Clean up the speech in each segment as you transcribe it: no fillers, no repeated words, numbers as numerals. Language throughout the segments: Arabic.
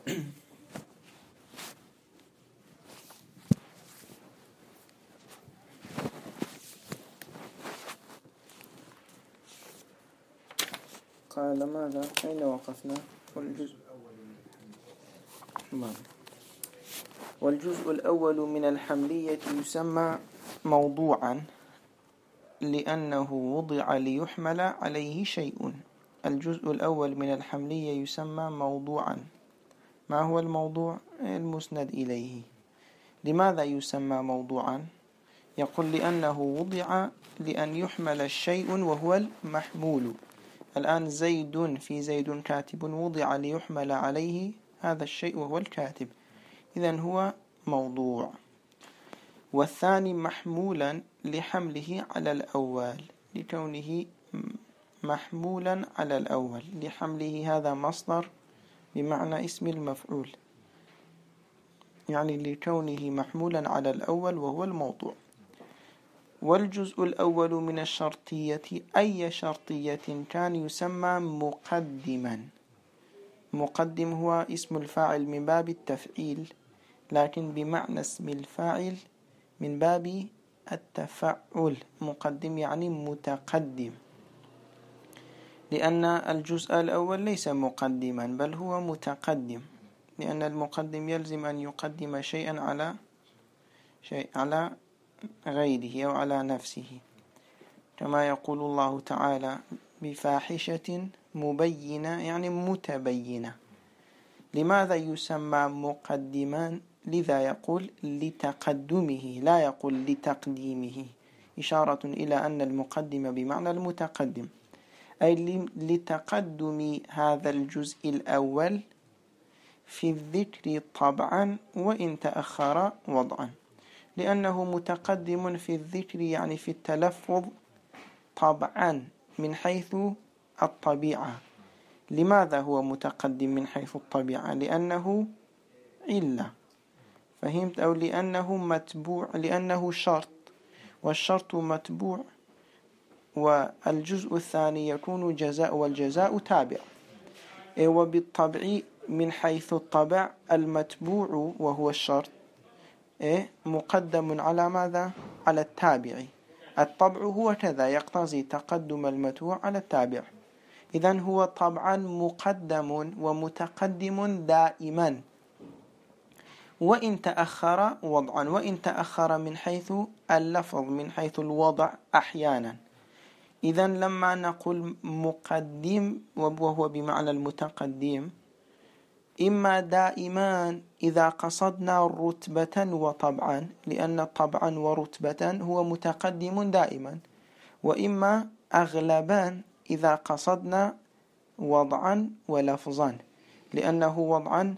قال ماذا؟ أين وقفنا؟ والجزء الأول من الحملية يسمى موضوعا لأنه وضع ليحمل عليه شيء. الجزء الأول من الحملية يسمى موضوعا. ما هو الموضوع؟ المسند إليه. لماذا يسمى موضوعا؟ يقول لأنه وضع لأن يحمل الشيء وهو المحمول. الآن زيد، في زيد كاتب، وضع ليحمل عليه هذا الشيء وهو الكاتب، إذن هو موضوع. والثاني محمولا لحمله على الأول، لكونه محمولا على الأول، لحمله هذا مصدر بمعنى اسم المفعول، يعني لكونه محمولا على الأول وهو الموضوع. والجزء الأول من الشرطية أي شرطية كان يسمى مقدما. مقدم هو اسم الفاعل من باب التفعيل، لكن بمعنى اسم الفاعل من باب التفعل. مقدم يعني متقدم، لأن الجزء الأول ليس مقدما بل هو متقدم، لأن المقدم يلزم أن يقدم شيئا على غيره أو على نفسه، كما يقول الله تعالى بفاحشة مبينة يعني متبينة. لماذا يسمى مقدما؟ لذا يقول لتقدمه، لا يقول لتقديمه، إشارة إلى أن المقدم بمعنى المتقدم، أي لتقدم هذا الجزء الأول في الذكر طبعا وإن تأخر وضعا، لأنه متقدم في الذكر يعني في التلفظ طبعا من حيث الطبيعة. لماذا هو متقدم من حيث الطبيعة؟ لأنه علة، فهمت؟ أو لأنه متبوع، لأنه شرط، والشرط متبوع، والجزء الثاني يكون جزاء والجزاء تابع. وبالطبع من حيث الطبع المتبوع وهو الشرط مقدم على ماذا؟ على التابع. الطبع هو كذا، يقتضي تقدم المتبوع على التابع، إذن هو طبعا مقدم ومتقدم دائما وإن تأخر وضعا، وإن تأخر من حيث اللفظ من حيث الوضع أحيانا. إذن لما نقول مقدم وهو بمعنى المتقدم، إما دائما إذا قصدنا رتبة وطبعا، لأن طبعا ورتبة هو متقدم دائما، وإما أغلبا إذا قصدنا وضعا ولفظا، لأنه وضعا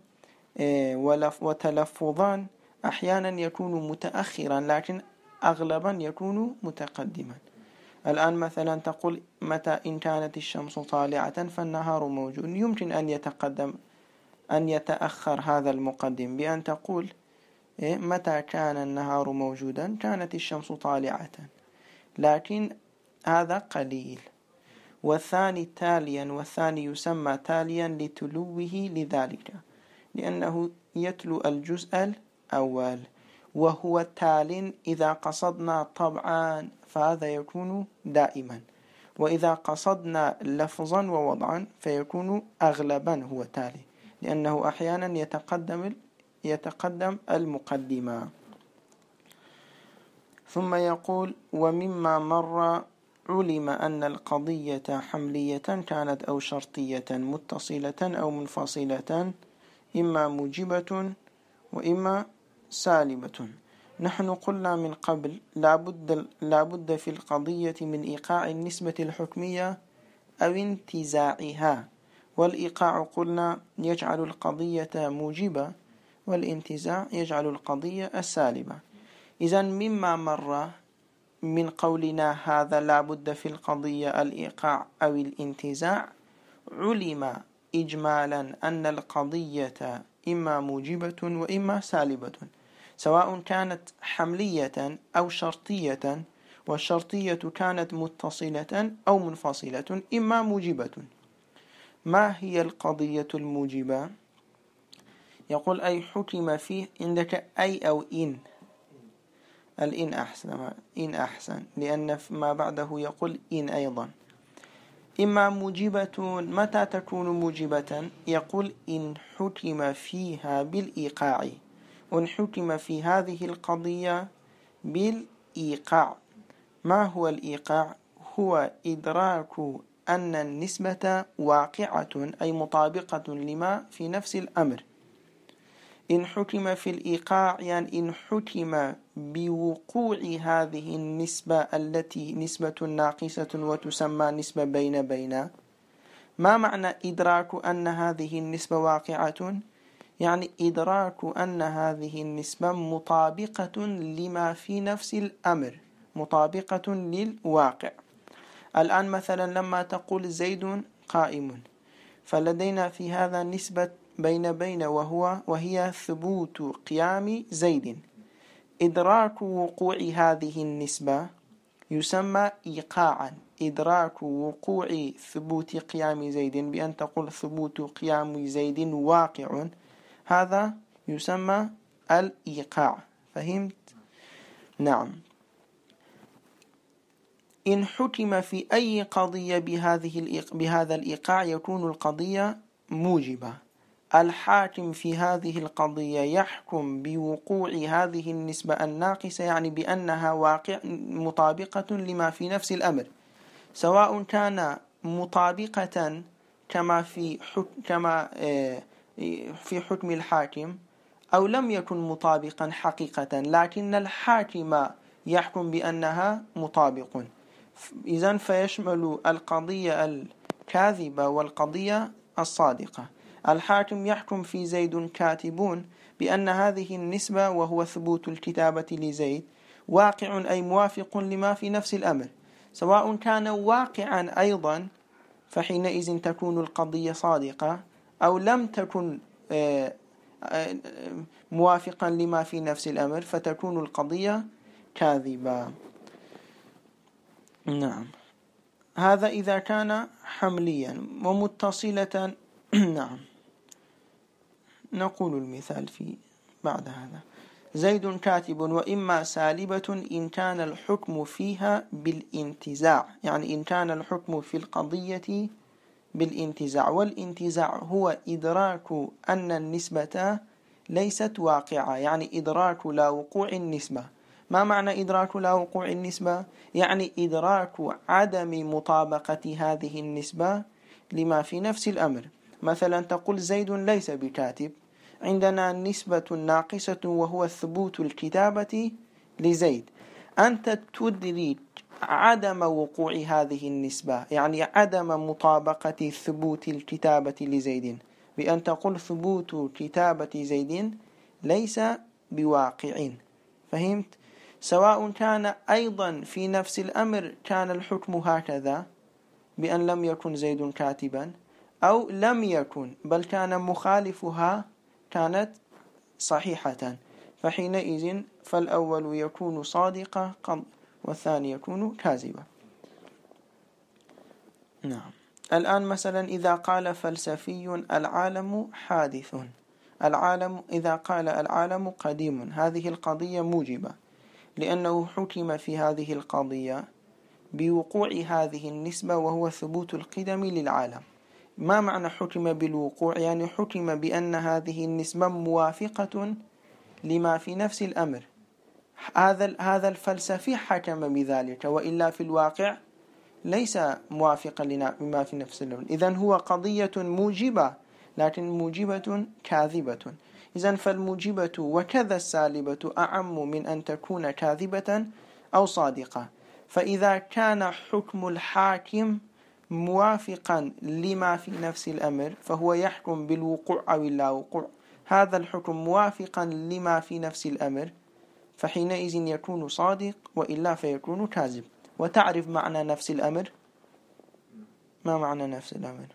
وتلفظا أحيانا يكون متأخرا لكن أغلبا يكون متقدما. الآن مثلا تقول متى إن كانت الشمس طالعة فالنهار موجود، يمكن أن يتأخر هذا المقدم بأن تقول متى كان النهار موجودا كانت الشمس طالعة، لكن هذا قليل. والثاني تاليا، والثاني يسمى تاليا لتلوه لذلك، لأنه يتلو الجزء الأول، وهو تال إذا قصدنا طبعا فهذا يكون دائما، وإذا قصدنا لفظا ووضعا فيكون أغلبا هو تالي، لأنه أحيانا يتقدم المقدمة. ثم يقول ومما مر علم أن القضية حملية كانت أو شرطية متصلة أو منفصلة، إما موجبة وإما سالبة. نحن قلنا من قبل لابد في القضية من إيقاع النسبة الحكمية أو انتزاعها، والإيقاع قلنا يجعل القضية موجبة، والانتزاع يجعل القضية السالبة. إذن مما مر من قولنا هذا لابد في القضية الإيقاع أو الانتزاع، علم إجمالا أن القضية إما موجبة وإما سالبة، سواء كانت حملية أو شرطية، والشرطية كانت متصلة أو منفصلة إما موجبة. ما هي القضية الموجبة؟ يقول أي حكم فيه، عندك أي أو إن، الإن أحسن، إن أحسن، لأن ما بعده يقول إن أيضا. إما موجبة، متى تكون موجبة؟ يقول إن حكم فيها بالإيقاع، إن حكم في هذه القضية بالإيقاع. ما هو الإيقاع؟ هو إدراك أن النسبة واقعة أي مطابقة لما في نفس الأمر. إن حكم في الإيقاع يعني إن حكم بوقوع هذه النسبة التي نسبة ناقصة وتسمى نسبة بين. ما معنى إدراك أن هذه النسبة واقعة؟ يعني إدراك أن هذه النسبة مطابقة لما في نفس الأمر، مطابقة للواقع. الآن مثلا لما تقول زيد قائم، فلدينا في هذا نسبة بين وهي ثبوت قيام زيد. إدراك وقوع هذه النسبة يسمى إيقاعا. إدراك وقوع ثبوت قيام زيد بأن تقول ثبوت قيام زيد واقع، هذا يسمى الإيقاع. فهمت؟ نعم. إن حكم في أي قضية بهذا الإيقاع يكون القضية موجبة. الحاكم في هذه القضية يحكم بوقوع هذه النسبة الناقصة، يعني بأنها واقع مطابقة لما في نفس الأمر، سواء كان مطابقة كما في حكم الحاكم أو لم يكن مطابقا حقيقة، لكن الحاكم يحكم بأنها مطابق. إذن فيشمل القضية الكاذبة والقضية الصادقة. الحاكم يحكم في زيد كاتبون بأن هذه النسبة وهو ثبوت الكتابة لزيد واقع أي موافق لما في نفس الأمر، سواء كان واقعا أيضا فحينئذ تكون القضية صادقة، أو لم تكن موافقا لما في نفس الأمر فتكون القضية كاذبة. نعم، هذا إذا كان حمليا ومتصلة. نعم، نقول المثال في بعد هذا. زيد كاتب وإما سالبة إن كان الحكم فيها بالانتزاع، يعني إن كان الحكم في القضية بالانتزاع. والانتزاع هو إدراك أن النسبة ليست واقعة، يعني إدراك لا وقوع النسبة. ما معنى إدراك لا وقوع النسبة؟ يعني إدراك عدم مطابقة هذه النسبة لما في نفس الأمر. مثلا تقول زيد ليس بكاتب، عندنا نسبة ناقصة وهو ثبوت الكتابة لزيد. أنت تدرك عدم وقوع هذه النسبة، يعني عدم مطابقة ثبوت الكتابة لزيد، بأن تقول ثبوت كتابة زيد ليس بواقع. فهمت؟ سواء كان أيضا في نفس الأمر كان الحكم هكذا بأن لم يكن زيد كاتبا، أو لم يكن بل كان مخالفها كانت صحيحة، فحينئذ فالأول يكون صادقا والثاني يكون كاذبا. نعم. الآن مثلا إذا قال فلسفي العالم حادث، إذا قال العالم قديم، هذه القضية موجبة، لأنه حكم في هذه القضية بوقوع هذه النسبة وهو ثبوت القدم للعالم. ما معنى حكم بالوقوع؟ يعني حكم بأن هذه النسبة موافقة لما في نفس الأمر. هذا الفلسفي حكم بذلك، وإلا في الواقع ليس موافقا لما في نفس الأمر. إذن هو قضية موجبة، لكن موجبة كاذبة. إذن فالموجبة وكذا السالبة أعم من أن تكون كاذبة أو صادقة. فإذا كان حكم الحاكم موافقا لما في نفس الأمر فهو يحكم بالوقوع أو اللا وقوع. هذا الحكم موافقا لما في نفس الأمر فحينئذ يكون صادق، وإلا فيكون كاذب. وتعرف معنى نفس الأمر؟ ما معنى نفس الأمر؟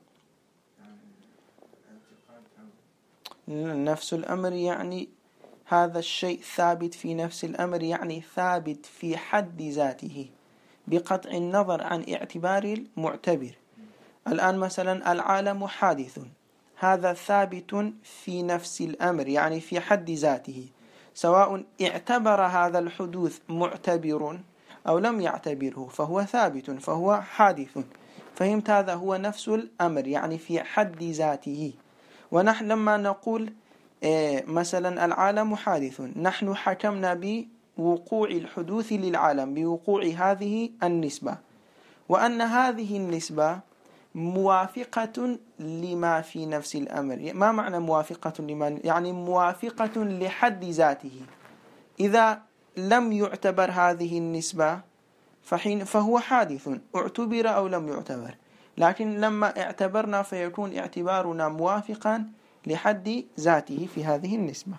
نفس الأمر يعني هذا الشيء ثابت في نفس الأمر، يعني ثابت في حد ذاته بقطع النظر عن اعتبار المعتبر. الآن مثلا العالم حادث، هذا ثابت في نفس الأمر، يعني في حد ذاته، سواء اعتبر هذا الحدوث معتبر أو لم يعتبره، فهو ثابت، فهو حادث. فهمت؟ هذا هو نفس الأمر، يعني في حد ذاته. ونحن لما نقول مثلا العالم حادث، نحن حكمنا بوقوع الحدوث للعالم بوقوع هذه النسبة، وأن هذه النسبة موافقة لما في نفس الأمر. ما معنى موافقة لما؟ يعني موافقة لحد ذاته. إذا لم يعتبر هذه النسبة فهو حادث، اعتبر أو لم يعتبر. لكن لما اعتبرنا فيكون اعتبارنا موافقا لحد ذاته في هذه النسبة.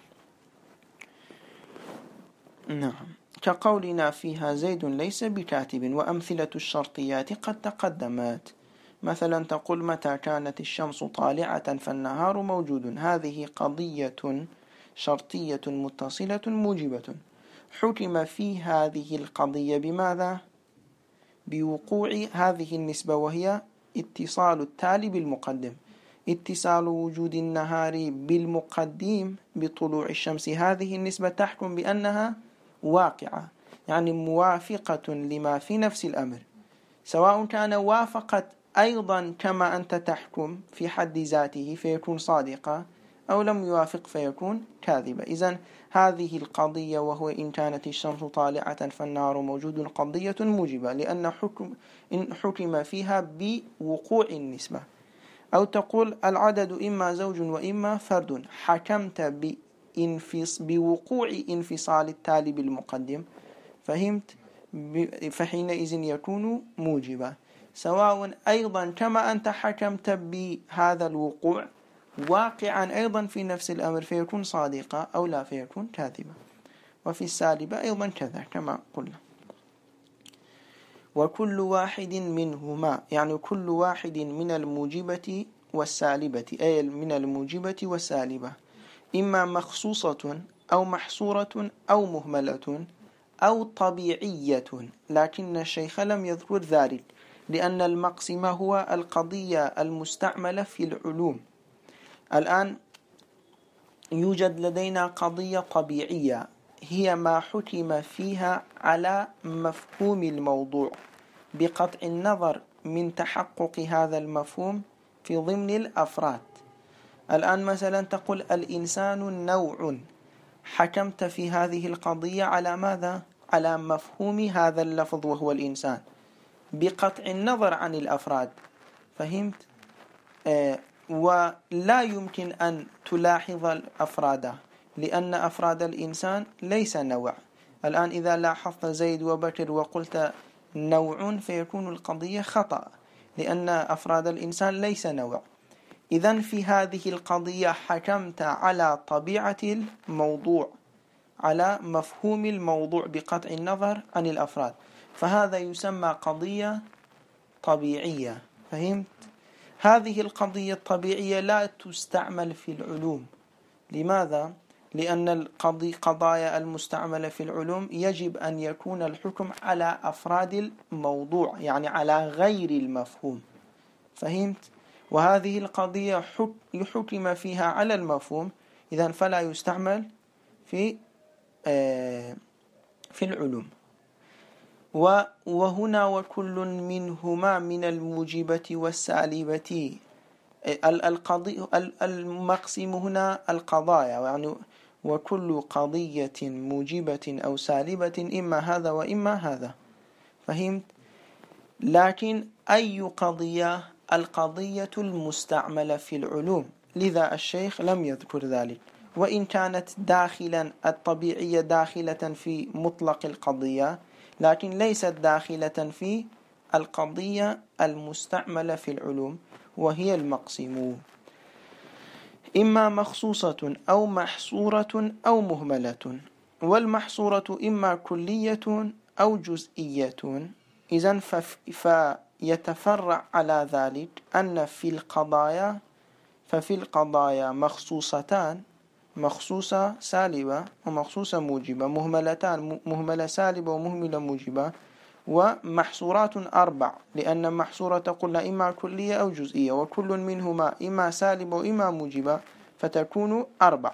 نعم، كقولنا فيها زيد ليس بكاتب، وأمثلة الشرطيات قد تقدمت. مثلا تقول متى كانت الشمس طالعة فالنهار موجود. هذه قضية شرطية متصلة موجبة، حكم في هذه القضية بماذا؟ بوقوع هذه النسبة، وهي اتصال التالي بالمقدم. اتصال وجود النهار بالمقدم بطلوع الشمس، هذه النسبة تحكم بأنها واقعة، يعني موافقة لما في نفس الأمر، سواء كان وافقت أيضا كما أنت تحكم في حد ذاته فيكون صادقة، أو لم يوافق فيكون كاذبة. إذن هذه القضية، وهو إن كانت الشمس طالعة فالنهار موجود، قضية موجبة، لأن إن حكم فيها بوقوع النسبة. أو تقول العدد إما زوج وإما فرد، حكمت بوقوع انفصال التالي بالمقدم، فهمت؟ فحينئذ يكون موجبا، سواء أيضا كما أنت حكمت بهذا الوقوع واقعا أيضا في نفس الأمر فيكون صادقا، أو لا فيكون كاذبا. وفي السالبة أيضا كذا كما قلنا. وكل واحد منهما، يعني كل واحد من الموجبة والسالبة، أي من الموجبة والسالبة، إما مخصوصة أو محصورة أو مهملة أو طبيعية، لكن الشيخ لم يذكر ذلك، لأن المقسم هو القضية المستعملة في العلوم. الآن يوجد لدينا قضية طبيعية، هي ما حكم فيها على مفهوم الموضوع بقطع النظر من تحقق هذا المفهوم في ضمن الأفراد. الآن مثلا تقول الإنسان نوع، حكمت في هذه القضية على ماذا؟ على مفهوم هذا اللفظ وهو الإنسان بقطع النظر عن الأفراد، فهمت؟ ولا يمكن أن تلاحظ الأفراد، لأن أفراد الإنسان ليس نوع. الآن إذا لاحظت زيد وبكر وقلت نوع فيكون القضية خطأ، لأن أفراد الإنسان ليس نوع. إذن في هذه القضية حكمت على طبيعة الموضوع، على مفهوم الموضوع بقطع النظر عن الأفراد، فهذا يسمى قضية طبيعية، فهمت؟ هذه القضية الطبيعية لا تستعمل في العلوم. لماذا؟ لأن القضايا المستعملة في العلوم يجب أن يكون الحكم على أفراد الموضوع، يعني على غير المفهوم، فهمت؟ وهذه القضية يحكم فيها على المفهوم، إذن فلا يستعمل في العلوم. وهنا وكل منهما من الموجبة والسالبة، المقسم هنا القضايا، يعني وكل قضية موجبة أو سالبة، إما هذا وإما هذا، فهمت؟ لكن أي قضية؟ القضية المستعملة في العلوم، لذا الشيخ لم يذكر ذلك. وإن كانت داخلا الطبيعية داخلة في مطلق القضية، لكن ليست داخلة في القضية المستعملة في العلوم، وهي المقسم، إما مخصوصة أو محصورة أو مهملة. والمحصورة إما كلية أو جزئية. إذن فيتفرع على ذلك أن ففي القضايا مخصوصتان، مخصوصة سالبة ومخصوصة موجبة، مهملتان، مهملة سالبة ومهملة موجبة. ومحصورات 4 لأن محصورة قلنا إما كلية أو جزئية، وكل منهما إما سالب وإما موجبة، فتكون 4.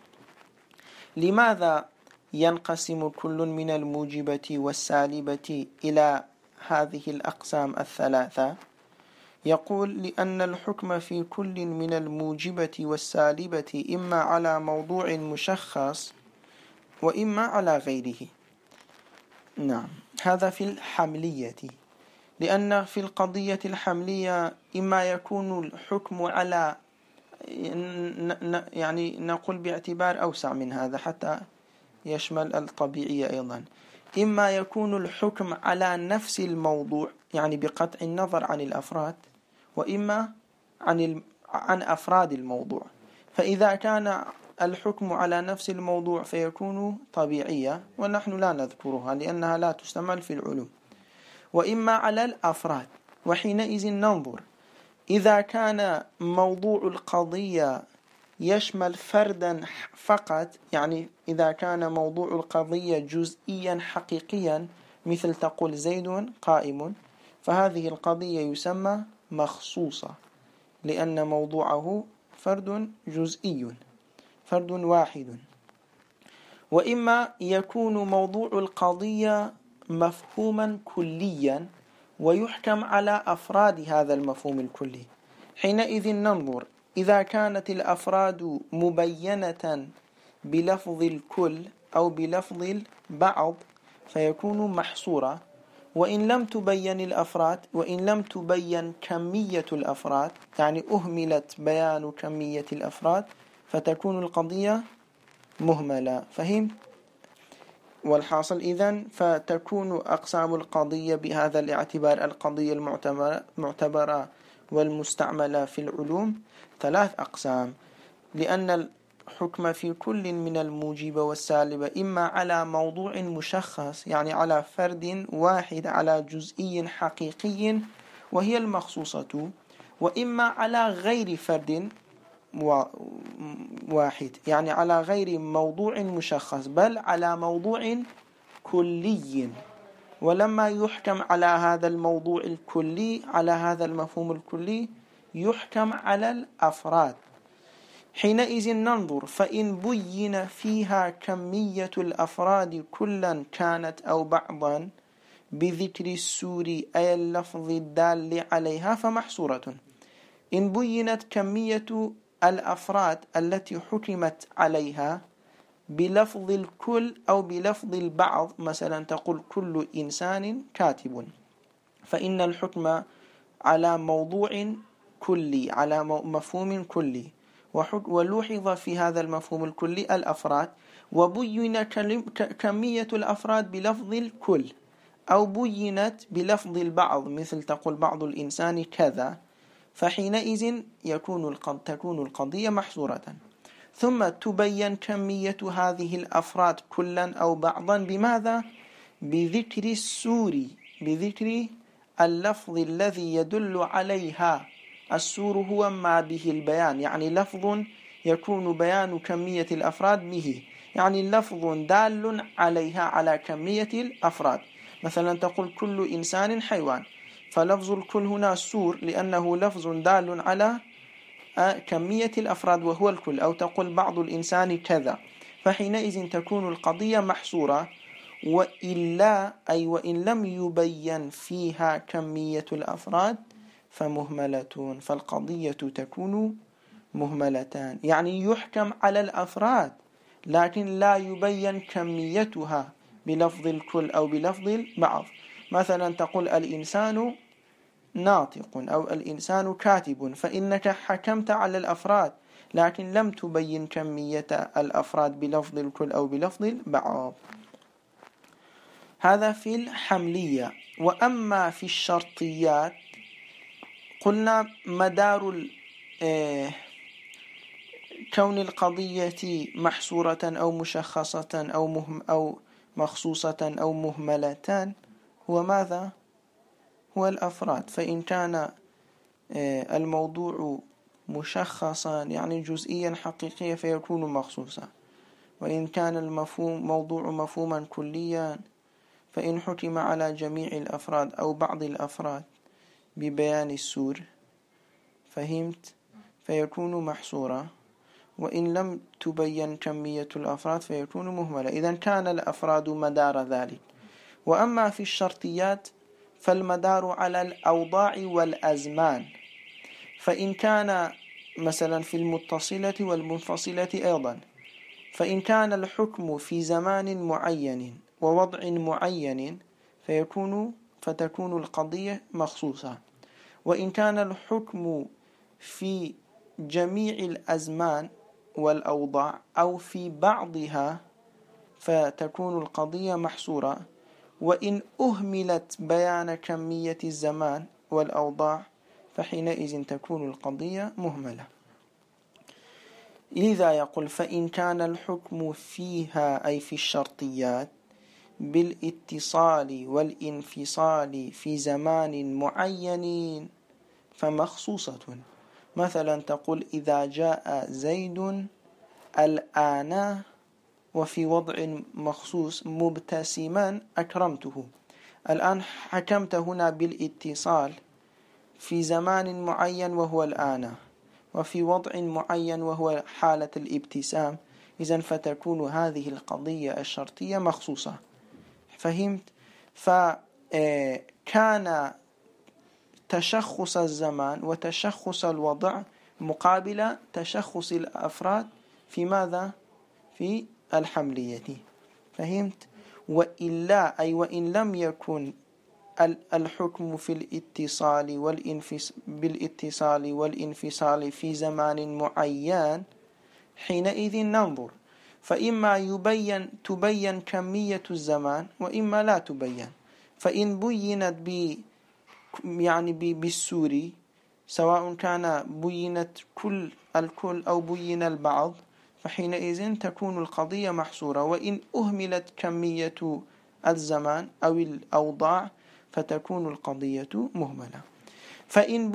لماذا ينقسم كل من الموجبة والسالبة إلى هذه الأقسام الثلاثة؟ يقول لأن الحكم في كل من الموجبة والسالبة إما على موضوع مشخص وإما على غيره. نعم، هذا في الحملية، لأن في القضية الحملية إما يكون الحكم على، يعني نقول باعتبار أوسع من هذا حتى يشمل الطبيعية أيضا، إما يكون الحكم على نفس الموضوع يعني بقطع النظر عن الأفراد، وإما عن أفراد الموضوع. فإذا كان الحكم على نفس الموضوع فيكون طبيعية، ونحن لا نذكرها لأنها لا تستعمل في العلوم، وإما على الأفراد. وحينئذ ننظر إذا كان موضوع القضية يشمل فردا فقط، يعني إذا كان موضوع القضية جزئيا حقيقيا مثل تقول زيد قائم، فهذه القضية يسمى مخصوصة لأن موضوعه فرد جزئي، فرد واحد. وإما يكون موضوع القضية مفهوما كليا ويحكم على أفراد هذا المفهوم الكلي. حينئذ ننظر إذا كانت الأفراد مبينة بلفظ الكل أو بلفظ البعض فيكون محصورة، وإن لم تبين الأفراد، وإن لم تبين كمية الأفراد يعني أهملت بيان كمية الأفراد، فتكون القضية مهملة. فهم؟ والحاصل إذن فتكون أقسام القضية بهذا الاعتبار القضية المعتبرة والمستعملة في العلوم 3 أقسام، لأن الحكم في كل من الموجب والسالب إما على موضوع مشخص يعني على فرد واحد على جزئي حقيقي وهي المخصوصة، وإما على غير فرد واحد يعني على غير موضوع مشخص بل على موضوع كلي. ولما يحكم على هذا الموضوع الكلي، على هذا المفهوم الكلي، يحكم على الأفراد. حينئذ ننظر فإن بين فيها كمية الأفراد كلا كانت أو بعضا بذكر السور أي اللفظ الدال عليها فمحصورة. إن بينت كمية الأفراد التي حكمت عليها بلفظ الكل أو بلفظ البعض، مثلا تقول كل إنسان كاتب، فإن الحكم على موضوع كلي على مفهوم كلي، ولوحظ في هذا المفهوم الكلي الأفراد، وبين كمية الأفراد بلفظ الكل أو بينت بلفظ البعض مثل تقول بعض الإنسان كذا، فحينئذ تكون القضية محصورة. ثم تبين كمية هذه الأفراد كلا أو بعضا بماذا؟ بذكر السور، بذكر اللفظ الذي يدل عليها. السور هو ما به البيان، يعني لفظ يكون بيان كمية الأفراد به، يعني لفظ دال عليها على كمية الأفراد. مثلا تقول كل إنسان حيوان، فلفظ الكل هنا سور لأنه لفظ دال على كمية الأفراد وهو الكل. أو تقول بعض الإنسان كذا، فحينئذ تكون القضية محصورة. وإلا أي وإن لم يبين فيها كمية الأفراد فمهملة، فالقضية تكون مهملتان، يعني يحكم على الأفراد لكن لا يبين كميتها بلفظ الكل أو بلفظ البعض. مثلا تقول الإنسان ناطق أو الإنسان كاتب، فإنك حكمت على الأفراد لكن لم تبين كمية الأفراد بلفظ الكل أو بلفظ البعض. هذا في الحملية. وأما في الشرطيات قلنا مدار كون القضية محصورة أو مشخصة أو مخصوصة أو مهملة هو ماذا؟ هو الأفراد. فإن كان الموضوع مشخصا يعني جزئيا حقيقيا فيكون مخصوصا، وإن كان الموضوع مفهوما كليا فإن حكم على جميع الأفراد أو بعض الأفراد ببيان السور فهمت فيكون محصورا، وإن لم تبين كمية الأفراد فيكون مهملا. إذا كان الأفراد مدار ذلك. وأما في الشرطيات فالمدار على الأوضاع والأزمان، فإن كان مثلا في المتصلة والمنفصلة أيضا، فإن كان الحكم في زمان معين ووضع معين فتكون القضية مخصوصة، وإن كان الحكم في جميع الأزمان والأوضاع أو في بعضها فتكون القضية محصورة، وإن أهملت بيان كمية الزمان والأوضاع فحينئذ تكون القضية مهملة. لذا يقول فإن كان الحكم فيها أي في الشرطيات بالاتصال والانفصال في زمان معين فمخصوصة. مثلا تقول إذا جاء زيد الآن وفي وضع مخصوص مبتسما أكرمته. الآن حكمت هنا بالاتصال في زمان معين وهو الآن، وفي وضع معين وهو حالة الابتسام، إذن فتكون هذه القضية الشرطية مخصوصة. فهمت؟ فكان تشخص الزمان وتشخص الوضع مقابل تشخص الأفراد في ماذا؟ في الحملية. فهمت؟ وإلا أي وإن لم يكن الحكم في الاتصال بالاتصال والانفصال في زمان معين حينئذ ننظر، فإما تبين كمية الزمان وإما لا تبين. فإن بينت بالسوري، سواء كان بينت الكل أو بين البعض، فحينئذ تكون القضية محصورة. وإن أهملت كمية الزمان أو الأوضاع فتكون القضية مهملة. فإن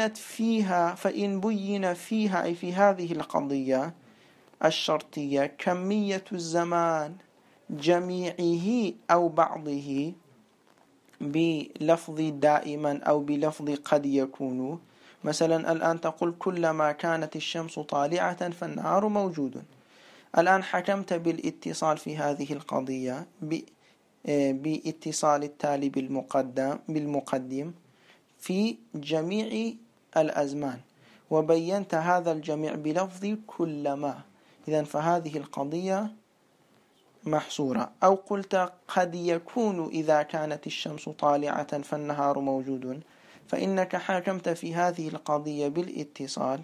بين فيها أي في هذه القضية الشرطية كمية الزمان جميعه أو بعضه بلفظ دائما أو بلفظ قد يكون. مثلا الآن تقول كلما كانت الشمس طالعة فالنهار موجود. الآن حكمت بالاتصال في هذه القضية باتصال التالي بالمقدم في جميع الأزمان، وبينت هذا الجميع بلفظ كلما، إذن فهذه القضية محصورة. أو قلت قد يكون إذا كانت الشمس طالعة فالنهار موجود، فإنك حكمت في هذه القضية بالاتصال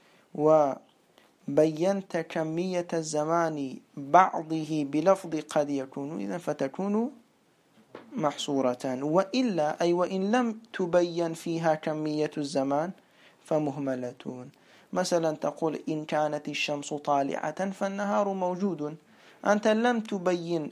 وبينت كمية الزمان بعضه بلفظ قد يكون، إذن فتكون محصورة. وإلا أي وإن لم تبين فيها كمية الزمان فمهملة. مثلا تقول إن كانت الشمس طالعة فالنهار موجود، أنت لم تبين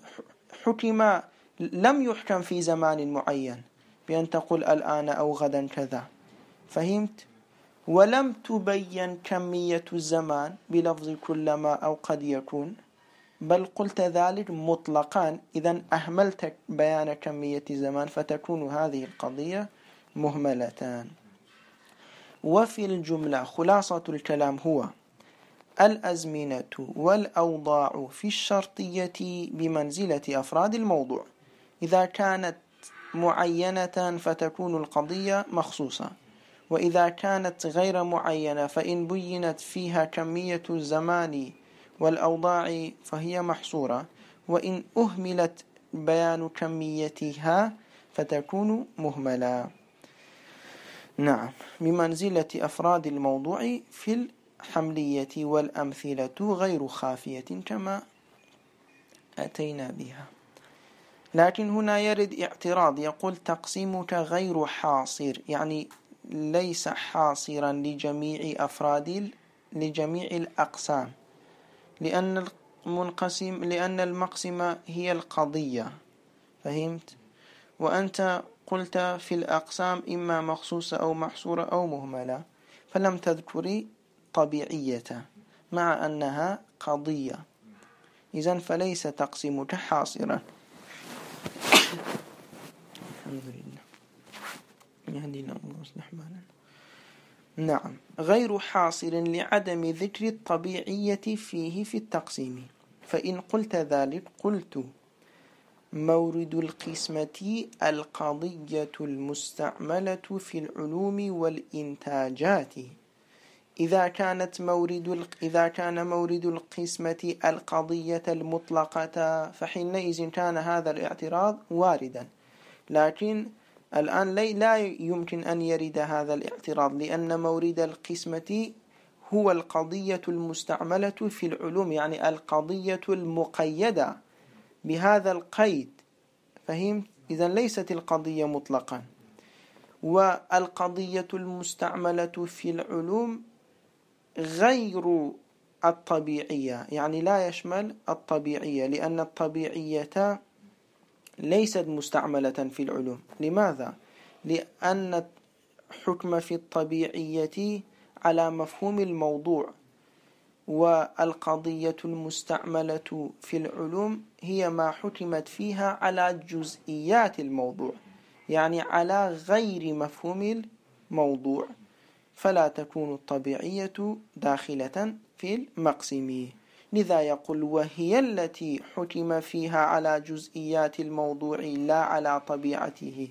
لم يحكم في زمان معين بأن تقول الآن أو غدا كذا. فهمت؟ ولم تبين كمية الزمان بلفظ كلما أو قد يكون، بل قلت ذلك مطلقا، إذن أهملت بيان كمية الزمان فتكون هذه القضية مهملتان. وفي الجملة خلاصة الكلام هو الأزمنة والأوضاع في الشرطية بمنزلة أفراد الموضوع. إذا كانت معينة فتكون القضية مخصوصة، وإذا كانت غير معينة فإن بينت فيها كمية الزمان والأوضاع فهي محصورة، وإن أهملت بيان كميتها فتكون مهملة. نعم، بمنزلة أفراد الموضوع في الحملية، والأمثلة غير خافية كما أتينا بها. لكن هنا يرد اعتراض، يقول تقسيمك غير حاصر، يعني ليس حاصرا لجميع الأقسام، لأن المقسمة هي القضية. فهمت؟ وأنت قلت في الأقسام إما مخصوصة أو محصورة أو مهملة، فلم تذكري طبيعية مع أنها قضية، إذن فليس تقسيمك حاصرا. الحمد لله يهدينا الله ويصلح بالنا. نعم. غير حاصر لعدم ذكر الطبيعية فيه في التقسيم. فإن قلت ذلك قلت مورد القسمة القضية المستعملة في العلوم والإنتاجات. إذا كان مورد القسمة القضية المطلقة فحينئذ كان هذا الاعتراض واردا، لكن الآن لا يمكن أن يرد هذا الاعتراض، لأن مورد القسمة هو القضية المستعملة في العلوم، يعني القضية المقيدة بهذا القيد. فهم؟ إذن ليست القضية مطلقا. والقضية المستعملة في العلوم غير الطبيعية، يعني لا يشمل الطبيعية، لأن الطبيعية ليست مستعملة في العلوم. لماذا؟ لأن الحكم في الطبيعية على مفهوم الموضوع، والقضية المستعملة في العلوم هي ما حكمت فيها على جزئيات الموضوع، يعني على غير مفهوم الموضوع، فلا تكون الطبيعية داخلة في المقسم. لذا يقول وهي التي حكم فيها على جزئيات الموضوع لا على طبيعته.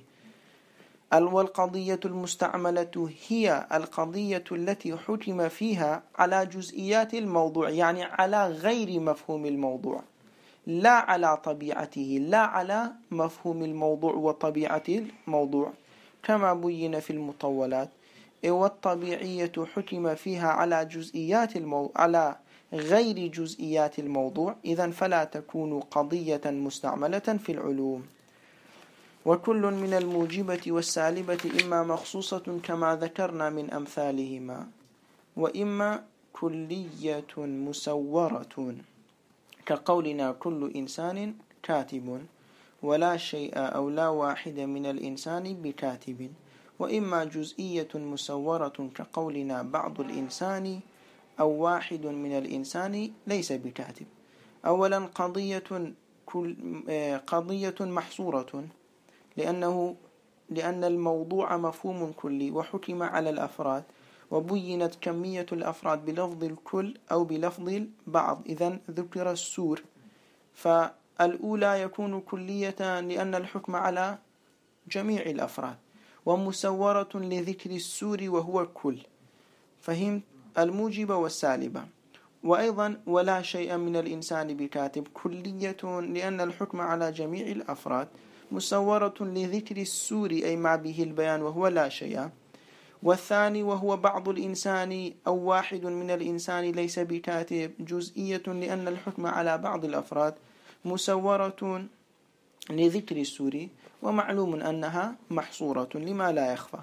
والقضية المستعملة هي القضية التي حكم فيها على جزئيات الموضوع، يعني على غير مفهوم الموضوع، لا على طبيعته، لا على مفهوم الموضوع وطبيعة الموضوع، كما بين في المطولات. والطبيعية حكم فيها على على غير جزئيات الموضوع، إذن فلا تكون قضية مستعملة في العلوم. وكل من الموجبة والسالبة إما مخصوصة كما ذكرنا من أمثالهما، وإما كلية مسورة كقولنا كل إنسان كاتب، ولا شيء أو لا واحد من الإنسان بكاتب. وإما جزئية مسورة كقولنا بعض الإنسان أو واحد من الإنسان ليس بكاتب. أولا قضية محصورة، لأن الموضوع مفهوم كلي وحكم على الأفراد، وبينت كمية الأفراد بلفظ الكل أو بلفظ البعض، إذن ذكر السور، فالأولى يكون كلية لأن الحكم على جميع الأفراد، ومسورة لذكر السور وهو الكل. فهمت الموجبة والسالبة. وأيضا ولا شيء من الإنسان بكاتب كلية لأن الحكم على جميع الأفراد، مسورة لذكر السور أي ما به البيان وهو لا شيء. والثاني وهو بعض الإنسان أو واحد من الإنسان ليس بكاتب جزئية لأن الحكم على بعض الأفراد، مسورة لذكر السور، ومعلوم أنها محصورة لما لا يخفى.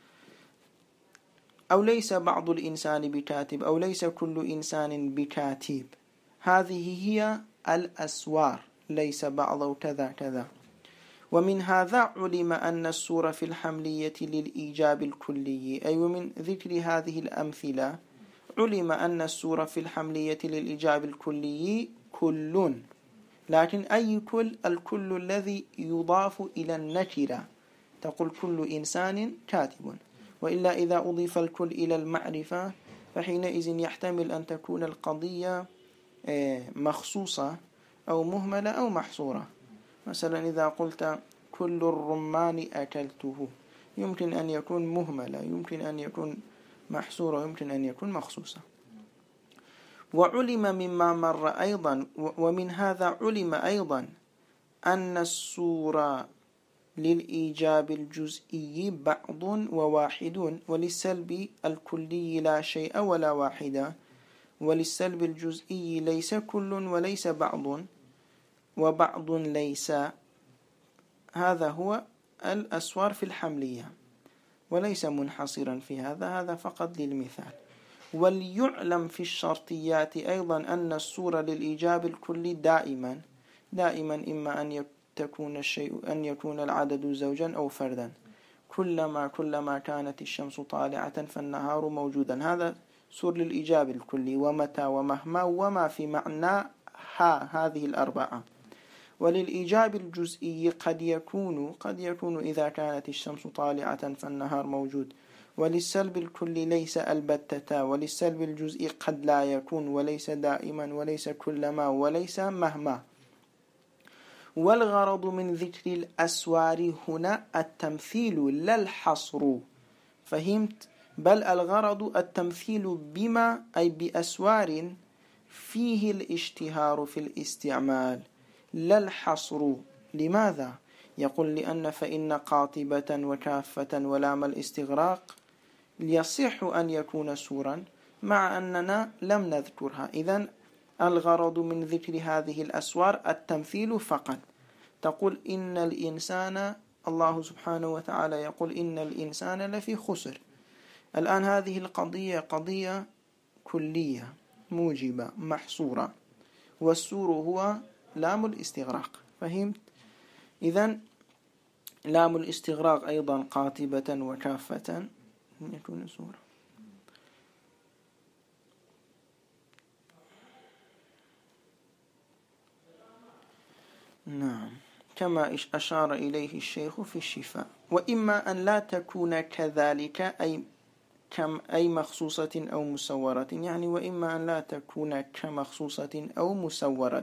أو ليس بعض الإنسان بكاتب أو ليس كل إنسان بكاتب، هذه هي الأسوار، ليس بعض أو كذا كذا. ومن هذا علم أن السور في الحملية للإيجاب الكلي، أي ومن ذكر هذه الأمثلة علم أن السور في الحملية للإيجاب الكلي كل، لكن أي كل؟ الكل الذي يضاف إلى النكرة، تقول كل إنسان كاتب. وإلا إذا أضيف الكل إلى المعرفة فحينئذ يحتمل أن تكون القضية مخصوصة أو مهملة أو محصورة. مثلا إذا قلت كل الرمان أكلته، يمكن أن يكون مهملة، يمكن أن يكون محصورة، يمكن أن يكون مخصوصة. وعلم مما مر أيضا، ومن هذا علم أيضا أن السورة للإيجاب الجزئي بعض وواحد، وللسلب الكلي لا شيء ولا واحدة، وللسلب الجزئي ليس كل وليس بعض وبعض ليس. هذا هو الأسوار في الحملية، وليس منحصرا في هذا فقط للمثال. وليعلم في الشرطيات أيضا أن السورة للإيجاب الكلي دائما إما أن يكون العدد زوجا أو فردا. كلما كانت الشمس طالعة فالنهار موجودا، هذا سور للإيجاب الكلي. ومتى ومهما وما في معنى هذه الأربعة. وللإيجاب الجزئي قد يكون إذا كانت الشمس طالعة فالنهار موجود. وللسلب الكلي ليس البتة. وللسلب الجزئي قد لا يكون، وليس دائما، وليس كلما، وليس مهما. والغرض من ذكر الأسوار هنا التمثيل لا الحصر. فهمت؟ بل الغرض التمثيل بما أي بأسوار فيه الاشتهار في الاستعمال لا الحصر. لماذا؟ يقول لأن فإن قاطبة وكافة ولام الاستغراق يصح أن يكون سورا مع أننا لم نذكرها. إذن الغرض من ذكر هذه الأسوار التمثيل فقط. تقول إن الإنسان، الله سبحانه وتعالى يقول إن الإنسان لفي خسر. الآن هذه القضية قضية كلية موجبة محصورة، والسور هو لام الاستغراق. فهمت؟ إذن لام الاستغراق أيضا قاطبة وكافة يكون سورة. نعم، كما أشار إليه الشيخ في الشفاء. وإما أن لا تكون كذلك أي مخصوصة أو مسورة، يعني وإما أن لا تكون كمخصوصة أو مسورة،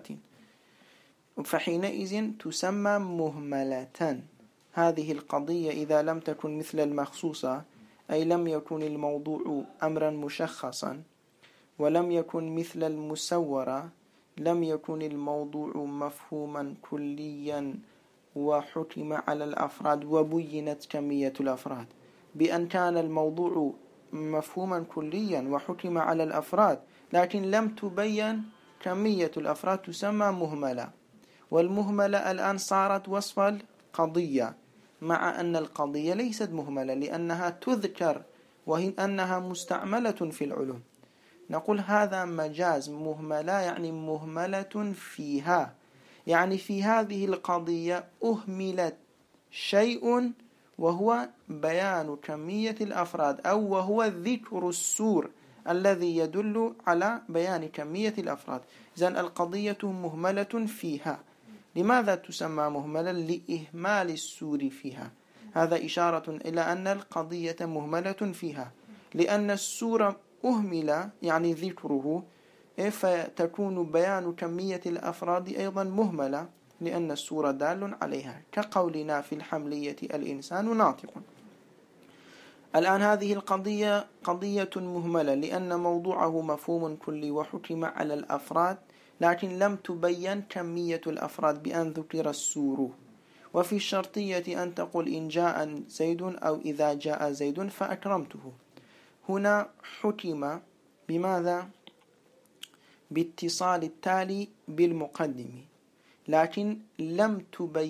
فحينئذ تسمى مهملة. هذه القضية إذا لم تكن مثل المخصوصة، أي لم يكن الموضوع أمرا مشخصا، ولم يكن مثل المسورة، لم يكن الموضوع مفهوما كليا وحكم على الأفراد وبينت كمية الأفراد. بأن كان الموضوع مفهوما كليا وحكم على الأفراد لكن لم تبين كمية الأفراد تسمى مهملة. والمهملة الآن صارت وصف القضية، مع أن القضية ليست مهملة لأنها تذكر وهي أنها مستعملة في العلوم. نقول هذا مجاز. مهملة يعني مهملة فيها، يعني في هذه القضية أهملت شيء وهو بيان كمية الأفراد، أو وهو ذكر السور الذي يدل على بيان كمية الأفراد. إذن القضية مهملة فيها. لماذا تسمى مهملة؟ لإهمال السور فيها. هذا إشارة إلى أن القضية مهملة فيها، لأن السور أهمل يعني ذكره، فتكون بيان كمية الأفراد أيضا مهملة لأن السورة دال عليها، كقولنا في الحملية الإنسان ناطق. الآن هذه القضية قضية مهملة لأن موضوعه مفهوم كلي وحكم على الأفراد، لكن لم تبين كمية الأفراد بأن ذكر السور. وفي الشرطية أن تقول إن جاء زيد أو إذا جاء زيد فأكرمته. هنا حكم بماذا؟ باتصال التالي بالمقدم، لكن لم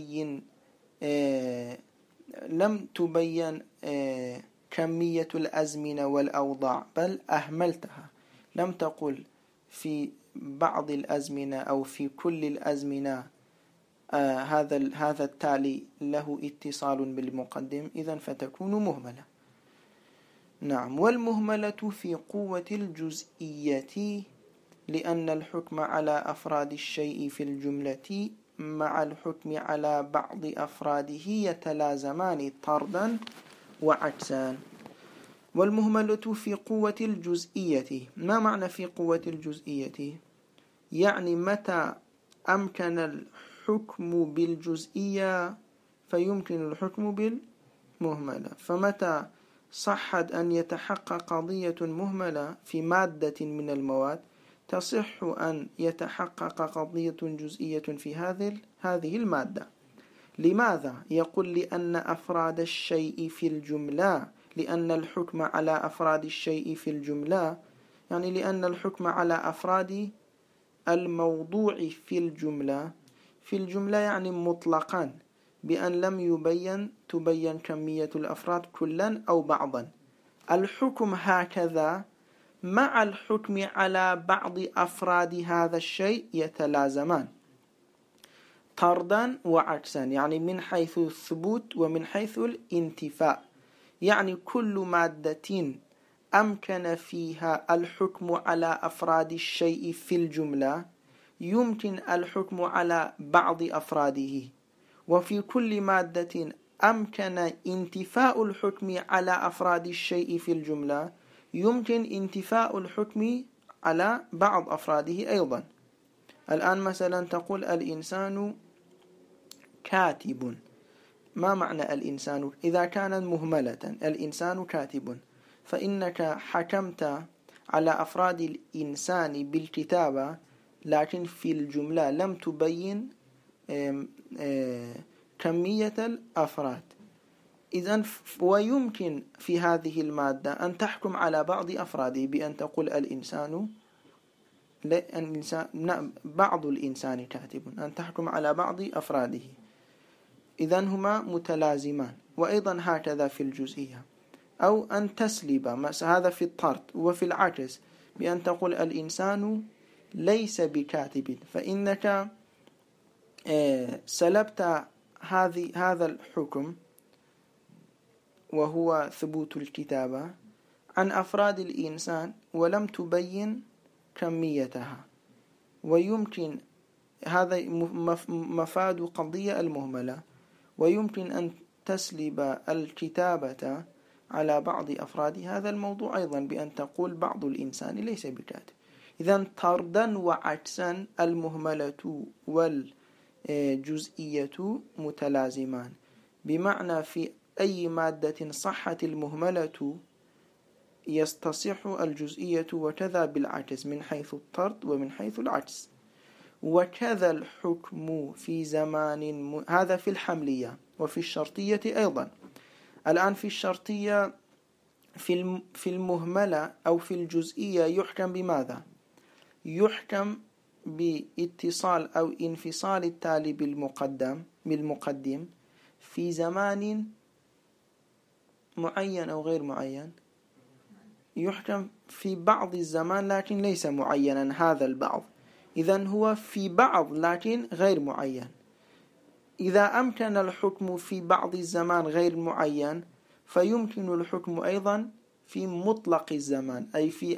تبين كمية الأزمنة والأوضاع، بل أهملتها. لم تقل في بعض الأزمنة أو في كل الأزمنة هذا التالي له اتصال بالمقدم، إذن فتكون مهملة. نعم. والمهملة في قوة الجزئية، لأن الحكم على أفراد الشيء في الجملة مع الحكم على بعض أفراده يتلازمان طردا وعكسا. والمهملة في قوة الجزئية، ما معنى في قوة الجزئية؟ يعني متى أمكن الحكم بالجزئية فيمكن الحكم بالمهملة. فمتى صحت أن يتحقق قضية مهملة في مادة من المواد، تصح أن يتحقق قضية جزئية في هذه المادة. لماذا؟ يقول لأن أفراد الشيء في الجملة، لأن الحكم على أفراد الشيء في الجملة، يعني لأن الحكم على أفراد الموضوع في الجملة يعني مطلقا، بأن لم تبين كمية الأفراد كلا أو بعضا. الحكم هكذا مع الحكم على بعض أفراد هذا الشيء يتلازمان طردا وعكسا، يعني من حيث الثبوت ومن حيث الانتفاء. يعني كل مادة أمكن فيها الحكم على أفراد الشيء في الجملة يمكن الحكم على بعض أفراده، وفي كل مادة أمكن انتفاء الحكم على أفراد الشيء في الجملة يمكن انتفاء الحكم على بعض أفراده أيضا. الآن مثلا تقول الإنسان كاتب. ما معنى الإنسان؟ إذا كانت مهملة الإنسان كاتب، فإنك حكمت على أفراد الإنسان بالكتابة، لكن في الجملة لم تبين كمية الأفراد. إذن ويمكن في هذه المادة أن تحكم على بعض أفراده بأن تقول الإنسان بعض الإنسان كاتب، أن تحكم على بعض أفراده. إذن هما متلازمان. وأيضا هكذا في الجزئية، أو أن تسلب هذا في الطرد، وفي العكس بأن تقول الإنسان ليس بكاتب، فإنك سلبت هذا الحكم وهو ثبوت الكتابة عن أفراد الإنسان ولم تبين كميتها. ويمكن هذا مفاد قضية المهملة، ويمكن أن تسلب الكتابة على بعض أفراد هذا الموضوع أيضا بأن تقول بعض الإنسان ليس بكاتب. إذن طردا وعكسا المهملة والجزئية متلازمان، بمعنى في أي مادة صحت المهملة يستصح الجزئية، وكذا بالعكس من حيث الطرد ومن حيث العكس. وكذا الحكم في زمان هذا في الحملية. وفي الشرطية أيضا. الآن في الشرطية في المهملة أو في الجزئية يحكم بماذا؟ يحكم باتصال أو انفصال التالي بالمقدم في زمان معين أو غير معين. يحكم في بعض الزمان لكن ليس معينا هذا البعض، إذن هو في بعض لكن غير معين. إذا أمكن الحكم في بعض الزمان غير معين، فيمكن الحكم أيضا في مطلق الزمان، أي في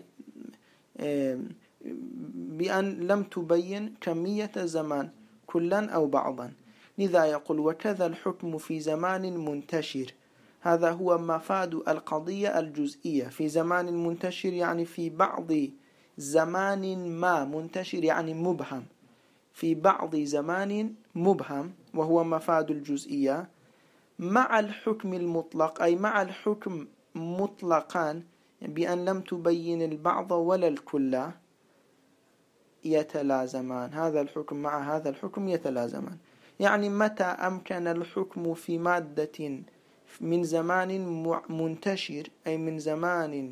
بأن لم تبين كمية الزمان كلا أو بعضا. لذا يقول وكذا الحكم في زمان منتشر. هذا هو مفاد القضية الجزئية. في زمان منتشر يعني في بعض زمان ما، منتشر يعني مبهم، في بعض زمان مبهم، وهو مفاد الجزئية. مع الحكم المطلق أي مع الحكم مطلقا بأن لم تبين البعض ولا الكل يتلازمان. هذا الحكم مع هذا الحكم يتلازمان. يعني متى أمكن الحكم في مادة من زمان منتشر أي من زمان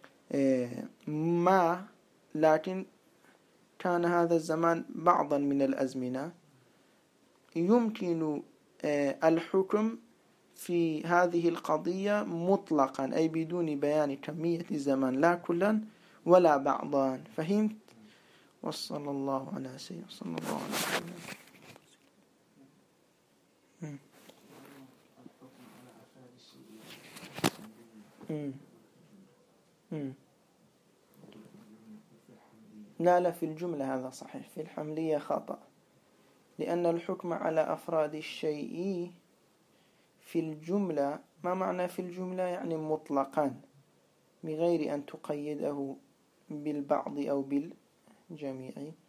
ما، لكن كان هذا الزمان بعضا من الأزمنة، يمكن الحكم في هذه القضية مطلقا أي بدون بيان كمية الزمان، لا كلا ولا بعضا. فهمت؟ وصلى الله على سيدنا صلى الله عليه وسلم. لا في الجملة هذا صحيح، في الحملية خطأ، لأن الحكم على أفراد الشيء في الجملة. ما معنى في الجملة؟ يعني مطلقا بغير أن تقيده بالبعض أو بالجميع.